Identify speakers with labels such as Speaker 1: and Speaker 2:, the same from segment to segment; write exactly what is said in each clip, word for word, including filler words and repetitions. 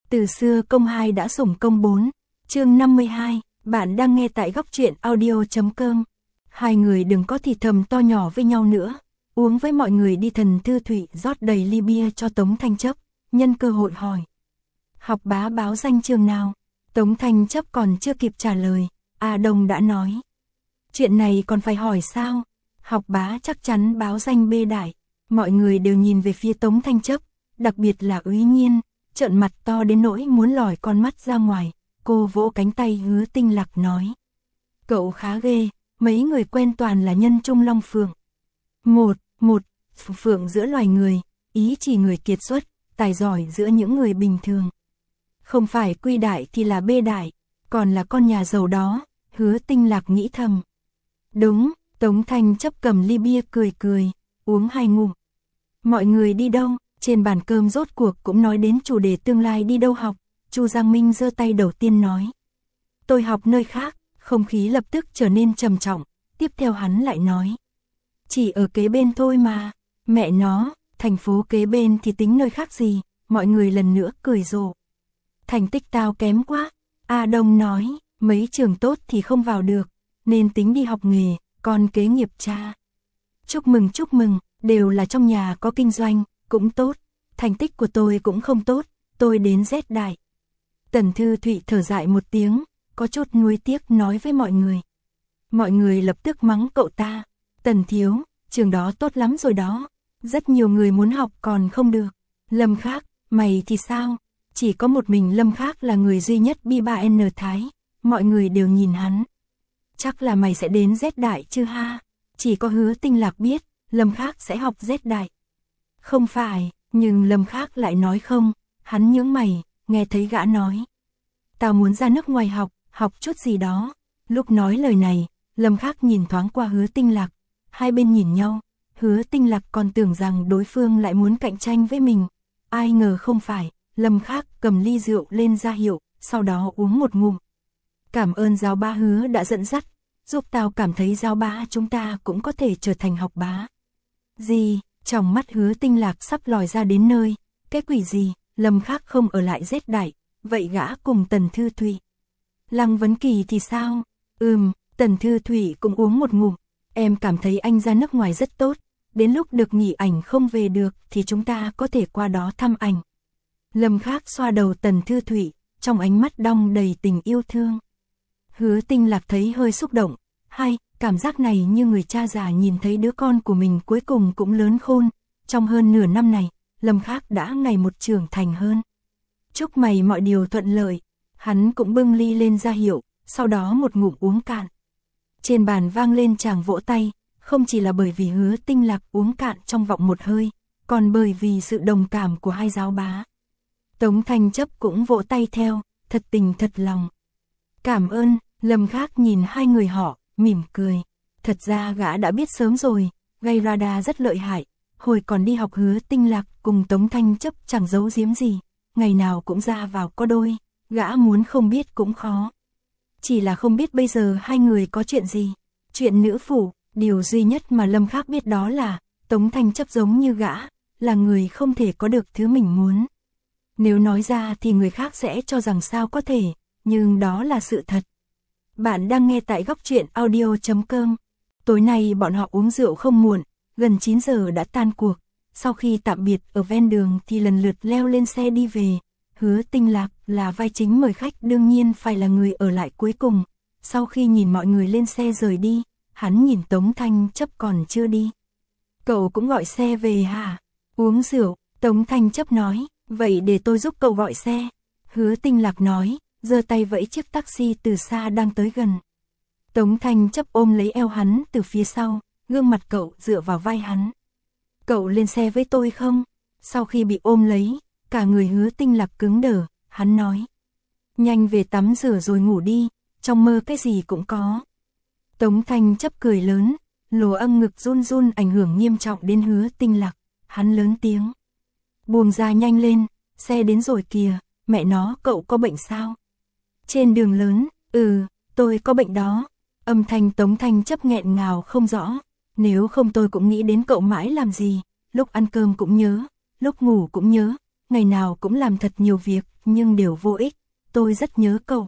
Speaker 1: Từ xưa công hai đã sủng công bốn. Chương năm mươi hai, bạn đang nghe tại góc truyện audio chấm com. Hai người đừng có thì thầm to nhỏ với nhau nữa. Uống với mọi người đi. Tần Thư Thụy rót đầy ly bia cho Tống Thanh Chấp, nhân cơ hội hỏi. Học bá báo danh trường nào? Tống Thanh Chấp còn chưa kịp trả lời, A Đông đã nói. Chuyện này còn phải hỏi sao? Học bá chắc chắn báo danh bê đại. Mọi người đều nhìn về phía Tống Thanh Chấp, đặc biệt là Úy Nhiên, trợn mặt to đến nỗi muốn lòi con mắt ra ngoài. Cô vỗ cánh tay Hứa Tinh Lạc nói. Cậu khá ghê, mấy người quen toàn là nhân trung long phượng. Một, một, phượng giữa loài người, ý chỉ người kiệt xuất, tài giỏi giữa những người bình thường. Không phải quy đại thì là bê đại, còn là con nhà giàu đó, Hứa Tinh Lạc nghĩ thầm. Đúng, Tống Thanh Chấp cầm ly bia cười cười, uống hai ngụm. Mọi người đi đâu? Trên bàn cơm rốt cuộc cũng nói đến chủ đề tương lai đi đâu học. Chu Giang Minh giơ tay đầu tiên nói. Tôi học nơi khác. Không khí lập tức trở nên trầm trọng. Tiếp theo hắn lại nói. Chỉ ở kế bên thôi mà. Mẹ nó, thành phố kế bên thì tính nơi khác gì. Mọi người lần nữa cười rộ. Thành tích tao kém quá. A Đông nói. Mấy trường tốt thì không vào được, nên tính đi học nghề, còn kế nghiệp cha. Chúc mừng chúc mừng, đều là trong nhà có kinh doanh, cũng tốt. Thành tích của tôi cũng không tốt, tôi đến Z đại. Tần Thư Thụy thở dài một tiếng, có chút nuối tiếc nói với mọi người. Mọi người lập tức mắng cậu ta. Tần thiếu, trường đó tốt lắm rồi đó. Rất nhiều người muốn học còn không được. Lâm Khác, mày thì sao? Chỉ có một mình Lâm Khác là người duy nhất B ba N Thái. Mọi người đều nhìn hắn. Chắc là mày sẽ đến Z đại chứ ha? Chỉ có Hứa Tinh Lạc biết, Lâm Khác sẽ học Z đại. Không phải, nhưng Lâm Khác lại nói không. Hắn nhướng mày, nghe thấy gã nói. Tao muốn ra nước ngoài học, học chút gì đó. Lúc nói lời này, Lâm Khác nhìn thoáng qua Hứa Tinh Lạc. Hai bên nhìn nhau, Hứa Tinh Lạc còn tưởng rằng đối phương lại muốn cạnh tranh với mình. Ai ngờ không phải, Lâm Khác cầm ly rượu lên ra hiệu, sau đó uống một ngụm. Cảm ơn giáo bá Hứa đã dẫn dắt, giúp tao cảm thấy giáo bá chúng ta cũng có thể trở thành học bá. Gì, trong mắt Hứa Tinh Lạc sắp lòi ra đến nơi, cái quỷ gì, Lâm Khác không ở lại Z đại, vậy gã cùng Tần Thư Thụy. Lăng Vấn Kỳ thì sao? Ừm, Tần Thư Thụy cũng uống một ngụm, em cảm thấy anh ra nước ngoài rất tốt, đến lúc được nghỉ ảnh không về được thì chúng ta có thể qua đó thăm ảnh. Lâm Khác xoa đầu Tần Thư Thụy, trong ánh mắt đong đầy tình yêu thương. Hứa Tinh Lạc thấy hơi xúc động, hay, cảm giác này như người cha già nhìn thấy đứa con của mình cuối cùng cũng lớn khôn. Trong hơn nửa năm này, Lâm Khác đã ngày một trưởng thành hơn. Chúc mày mọi điều thuận lợi. Hắn cũng bưng ly lên ra hiệu, sau đó một ngụm uống cạn. Trên bàn vang lên tràng vỗ tay, không chỉ là bởi vì Hứa Tinh Lạc uống cạn trong vọng một hơi, còn bởi vì sự đồng cảm của hai giáo bá. Tống Thanh Chấp cũng vỗ tay theo, thật tình thật lòng. Cảm ơn. Lâm Khác nhìn hai người họ, mỉm cười. Thật ra gã đã biết sớm rồi, gây radar rất lợi hại. Hồi còn đi học Hứa Tinh Lạc cùng Tống Thanh Chấp chẳng giấu giếm gì. Ngày nào cũng ra vào có đôi, gã muốn không biết cũng khó. Chỉ là không biết bây giờ hai người có chuyện gì. Chuyện nữ phủ, điều duy nhất mà Lâm Khác biết đó là Tống Thanh Chấp giống như gã, là người không thể có được thứ mình muốn. Nếu nói ra thì người khác sẽ cho rằng sao có thể, nhưng đó là sự thật. Bạn đang nghe tại góc truyện audio chấm com. Tối nay bọn họ uống rượu không muộn, gần chín giờ đã tan cuộc. Sau khi tạm biệt ở ven đường thì lần lượt leo lên xe đi về. Hứa Tinh Lạc là vai chính mời khách đương nhiên phải là người ở lại cuối cùng. Sau khi nhìn mọi người lên xe rời đi, hắn nhìn Tống Thanh Chấp còn chưa đi. Cậu cũng gọi xe về hả? Uống rượu, Tống Thanh Chấp nói, vậy để tôi giúp cậu gọi xe. Hứa Tinh Lạc nói, giơ tay vẫy chiếc taxi từ xa đang tới gần. Tống Thanh Chấp ôm lấy eo hắn từ phía sau, gương mặt cậu dựa vào vai hắn. Cậu lên xe với tôi không? Sau khi bị ôm lấy, cả người Hứa Tinh Lạc cứng đờ, hắn nói. Nhanh về tắm rửa rồi ngủ đi, trong mơ cái gì cũng có. Tống Thanh Chấp cười lớn, lỗ âm ngực run run ảnh hưởng nghiêm trọng đến Hứa Tinh Lạc. Hắn lớn tiếng. Buông ra nhanh lên, xe đến rồi kìa, mẹ nó cậu có bệnh sao? Trên đường lớn, ừ, tôi có bệnh đó. Âm thanh Tống Thanh Chấp nghẹn ngào không rõ. Nếu không tôi cũng nghĩ đến cậu mãi làm gì, lúc ăn cơm cũng nhớ, lúc ngủ cũng nhớ, ngày nào cũng làm thật nhiều việc, nhưng đều vô ích, tôi rất nhớ cậu.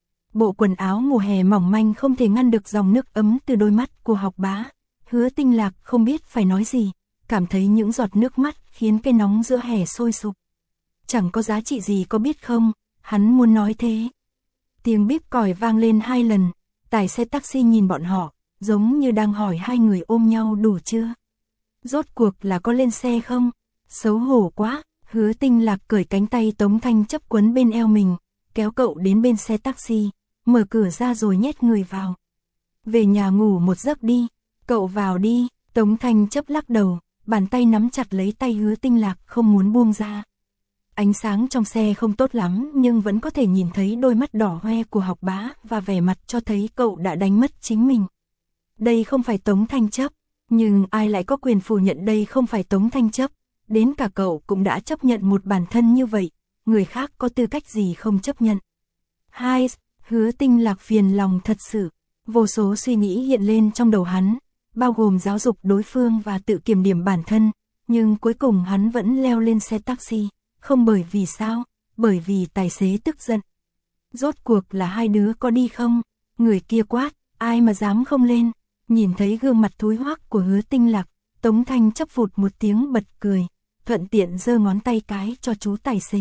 Speaker 1: Bộ quần áo mùa hè mỏng manh không thể ngăn được dòng nước ấm từ đôi mắt của Học Bá. Hứa Tinh Lạc không biết phải nói gì, cảm thấy những giọt nước mắt khiến cái nóng giữa hè sôi sục. Chẳng có giá trị gì có biết không, hắn muốn nói thế. Tiếng bíp còi vang lên hai lần, tài xe taxi nhìn bọn họ, giống như đang hỏi hai người ôm nhau đủ chưa. Rốt cuộc là có lên xe không? Xấu hổ quá, Hứa Tinh Lạc cởi cánh tay Tống Thanh Chấp quấn bên eo mình, kéo cậu đến bên xe taxi, mở cửa ra rồi nhét người vào. Về nhà ngủ một giấc đi, cậu vào đi, Tống Thanh Chấp lắc đầu, bàn tay nắm chặt lấy tay Hứa Tinh Lạc không muốn buông ra. Ánh sáng trong xe không tốt lắm nhưng vẫn có thể nhìn thấy đôi mắt đỏ hoe của Học Bá và vẻ mặt cho thấy cậu đã đánh mất chính mình. Đây không phải Tống Thanh Chấp, nhưng ai lại có quyền phủ nhận đây không phải Tống Thanh Chấp, đến cả cậu cũng đã chấp nhận một bản thân như vậy, người khác có tư cách gì không chấp nhận. Hai, Hứa Tinh Lạc phiền lòng thật sự, vô số suy nghĩ hiện lên trong đầu hắn, bao gồm giáo dục đối phương và tự kiểm điểm bản thân, nhưng cuối cùng hắn vẫn leo lên xe taxi, không bởi vì sao, bởi vì tài xế tức giận. Rốt cuộc là hai đứa có đi không? Người kia quát, ai mà dám không lên? Nhìn thấy gương mặt thúi hoắc của Hứa Tinh Lạc, Tống Thanh Chấp vụt một tiếng bật cười, thuận tiện giơ ngón tay cái cho chú tài xế.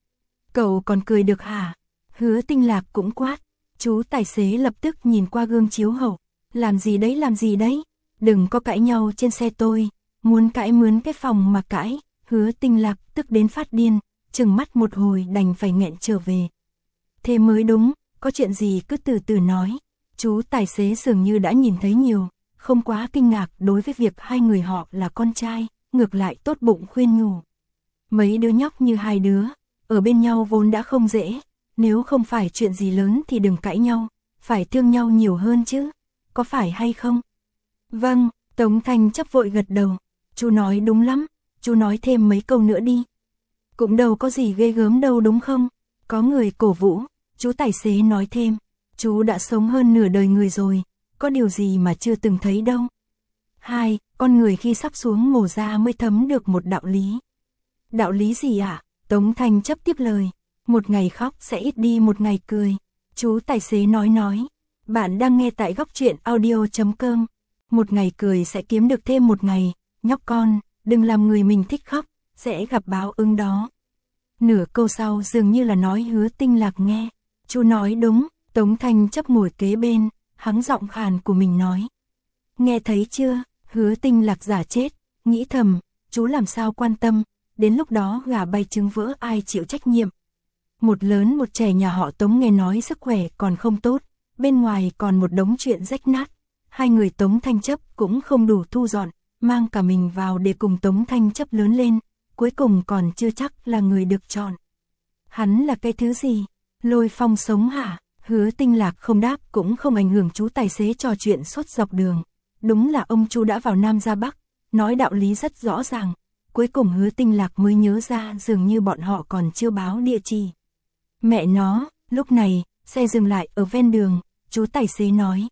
Speaker 1: Cậu còn cười được hả? Hứa Tinh Lạc cũng quát, chú tài xế lập tức nhìn qua gương chiếu hậu, làm gì đấy làm gì đấy, đừng có cãi nhau trên xe tôi, muốn cãi mướn cái phòng mà cãi. Hứa Tinh Lạc tức đến phát điên, chừng mắt một hồi đành phải nghẹn trở về. Thế mới đúng, có chuyện gì cứ từ từ nói. Chú tài xế dường như đã nhìn thấy nhiều, không quá kinh ngạc đối với việc hai người họ là con trai, ngược lại tốt bụng khuyên nhủ. Mấy đứa nhóc như hai đứa, ở bên nhau vốn đã không dễ, nếu không phải chuyện gì lớn thì đừng cãi nhau, phải thương nhau nhiều hơn chứ, có phải hay không? Vâng, Tống Thanh Chấp vội gật đầu, chú nói đúng lắm. Chú nói thêm mấy câu nữa đi. Cũng đâu có gì ghê gớm đâu đúng không? Có người cổ vũ, chú tài xế nói thêm. Chú đã sống hơn nửa đời người rồi, có điều gì mà chưa từng thấy đâu. Hai, con người khi sắp xuống mồ ra mới thấm được một đạo lý. Đạo lý gì ạ? À? Tống Thanh Chấp tiếp lời. Một ngày khóc sẽ ít đi một ngày cười. Chú tài xế nói nói. Bạn đang nghe tại góc truyện audio chấm com. Một ngày cười sẽ kiếm được thêm một ngày. Nhóc con, đừng làm người mình thích khóc, sẽ gặp báo ứng đó. Nửa câu sau dường như là nói Hứa Tinh Lạc nghe. Chú nói đúng, Tống Thanh Chấp ngồi kế bên, hắng giọng khàn của mình nói. Nghe thấy chưa, Hứa Tinh Lạc giả chết, nghĩ thầm, chú làm sao quan tâm, đến lúc đó gà bay trứng vỡ ai chịu trách nhiệm. Một lớn một trẻ nhà họ Tống nghe nói sức khỏe còn không tốt, bên ngoài còn một đống chuyện rách nát. Hai người Tống Thanh Chấp cũng không đủ thu dọn, mang cả mình vào để cùng Tống Thanh Chấp lớn lên, cuối cùng còn chưa chắc là người được chọn. Hắn là cái thứ gì? Lôi phong sống hả? Hứa Tinh Lạc không đáp cũng không ảnh hưởng chú tài xế trò chuyện suốt dọc đường. Đúng là ông chú đã vào Nam ra Bắc, nói đạo lý rất rõ ràng. Cuối cùng Hứa Tinh Lạc mới nhớ ra dường như bọn họ còn chưa báo địa chỉ. Mẹ nó, lúc này, xe dừng lại ở ven đường, chú tài xế nói.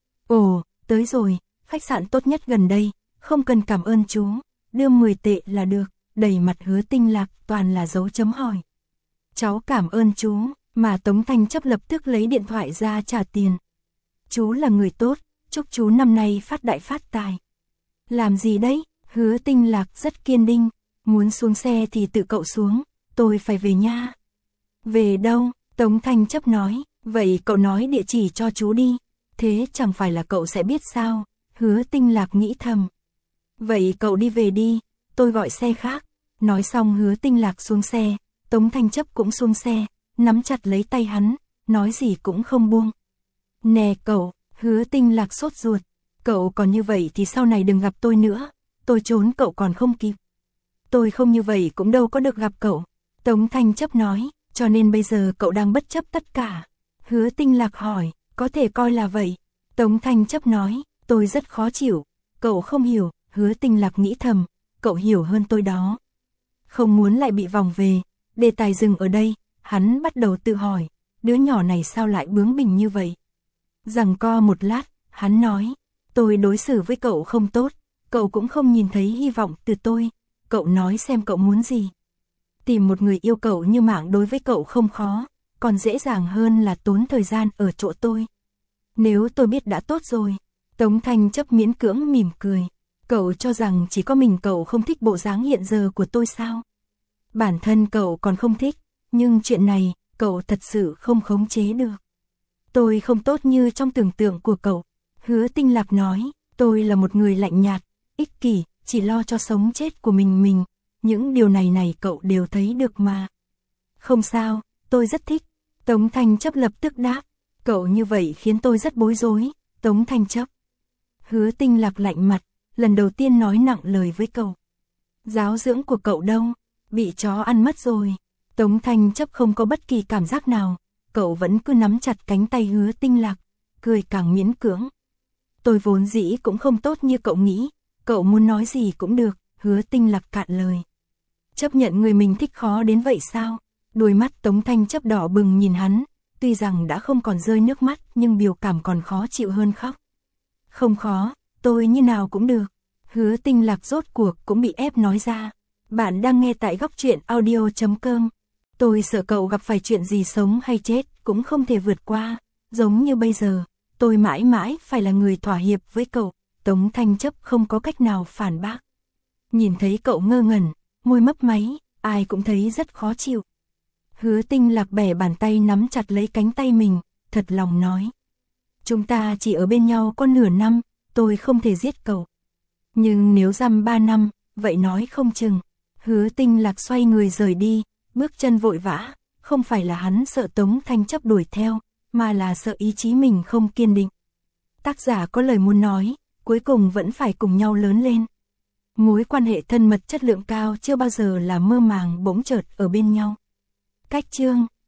Speaker 1: Ồ, tới rồi, khách sạn tốt nhất gần đây, không cần cảm ơn chú, đưa mười tệ là được, đầy mặt Hứa Tinh Lạc toàn là dấu chấm hỏi. Cháu cảm ơn chú, mà Tống Thanh Chấp lập tức lấy điện thoại ra trả tiền. Chú là người tốt, chúc chú năm nay phát đại phát tài. Làm gì đấy? Hứa Tinh Lạc rất kiên định, muốn xuống xe thì tự cậu xuống, tôi phải về nha. Về đâu? Tống Thanh Chấp nói, vậy cậu nói địa chỉ cho chú đi, thế chẳng phải là cậu sẽ biết sao? Hứa Tinh Lạc nghĩ thầm. Vậy cậu đi về đi, tôi gọi xe khác. Nói xong Hứa Tinh Lạc xuống xe, Tống Thanh Chấp cũng xuống xe, nắm chặt lấy tay hắn, nói gì cũng không buông. Nè cậu, Hứa Tinh Lạc sốt ruột, cậu còn như vậy thì sau này đừng gặp tôi nữa, tôi trốn cậu còn không kịp. Tôi không như vậy cũng đâu có được gặp cậu. Tống Thanh Chấp nói, cho nên bây giờ cậu đang bất chấp tất cả. Hứa Tinh Lạc hỏi, có thể coi là vậy. Tống Thanh Chấp nói, tôi rất khó chịu, cậu không hiểu. Hứa Tinh Lạc nghĩ thầm, cậu hiểu hơn tôi đó. Không muốn lại bị vòng về, đề tài dừng ở đây, hắn bắt đầu tự hỏi, đứa nhỏ này sao lại bướng bỉnh như vậy. Giằng co một lát, hắn nói, tôi đối xử với cậu không tốt, cậu cũng không nhìn thấy hy vọng từ tôi, cậu nói xem cậu muốn gì. Tìm một người yêu cậu như Mạng đối với cậu không khó, còn dễ dàng hơn là tốn thời gian ở chỗ tôi. Nếu tôi biết đã tốt rồi. Tống Thanh Chấp miễn cưỡng mỉm cười. Cậu cho rằng chỉ có mình cậu không thích bộ dáng hiện giờ của tôi sao? Bản thân cậu còn không thích, nhưng chuyện này, cậu thật sự không khống chế được. Tôi không tốt như trong tưởng tượng của cậu. Hứa Tinh Lạc nói, tôi là một người lạnh nhạt, ích kỷ, chỉ lo cho sống chết của mình mình. Những điều này này cậu đều thấy được mà. Không sao, tôi rất thích. Tống Thanh Chấp lập tức đáp. Cậu như vậy khiến tôi rất bối rối. Tống Thanh Chấp. Hứa Tinh Lạc lạnh mặt, lần đầu tiên nói nặng lời với cậu. Giáo dưỡng của cậu đâu? Bị chó ăn mất rồi. Tống Thanh Chấp không có bất kỳ cảm giác nào. Cậu vẫn cứ nắm chặt cánh tay Hứa Tinh Lạc, cười càng miễn cưỡng. Tôi vốn dĩ cũng không tốt như cậu nghĩ. Cậu muốn nói gì cũng được. Hứa Tinh Lạc cạn lời. Chấp nhận người mình thích khó đến vậy sao? Đôi mắt Tống Thanh Chấp đỏ bừng nhìn hắn. Tuy rằng đã không còn rơi nước mắt nhưng biểu cảm còn khó chịu hơn khóc. Không khó, tôi như nào cũng được. Hứa Tinh Lạc rốt cuộc cũng bị ép nói ra. Bạn đang nghe tại góc truyện audio chấm com. Tôi sợ cậu gặp phải chuyện gì sống hay chết cũng không thể vượt qua. Giống như bây giờ, tôi mãi mãi phải là người thỏa hiệp với cậu. Tống Thanh Chấp không có cách nào phản bác. Nhìn thấy cậu ngơ ngẩn, môi mấp máy, ai cũng thấy rất khó chịu. Hứa Tinh Lạc bẻ bàn tay nắm chặt lấy cánh tay mình, thật lòng nói. Chúng ta chỉ ở bên nhau có nửa năm, tôi không thể giết cậu. Nhưng nếu giam ba năm, vậy nói không chừng. Hứa Tinh Lạc xoay người rời đi, bước chân vội vã, không phải là hắn sợ Tống Thanh Chấp đuổi theo, mà là sợ ý chí mình không kiên định. Tác giả có lời muốn nói, cuối cùng vẫn phải cùng nhau lớn lên. Mối quan hệ thân mật chất lượng cao chưa bao giờ là mơ màng bỗng chợt ở bên nhau. Cách chương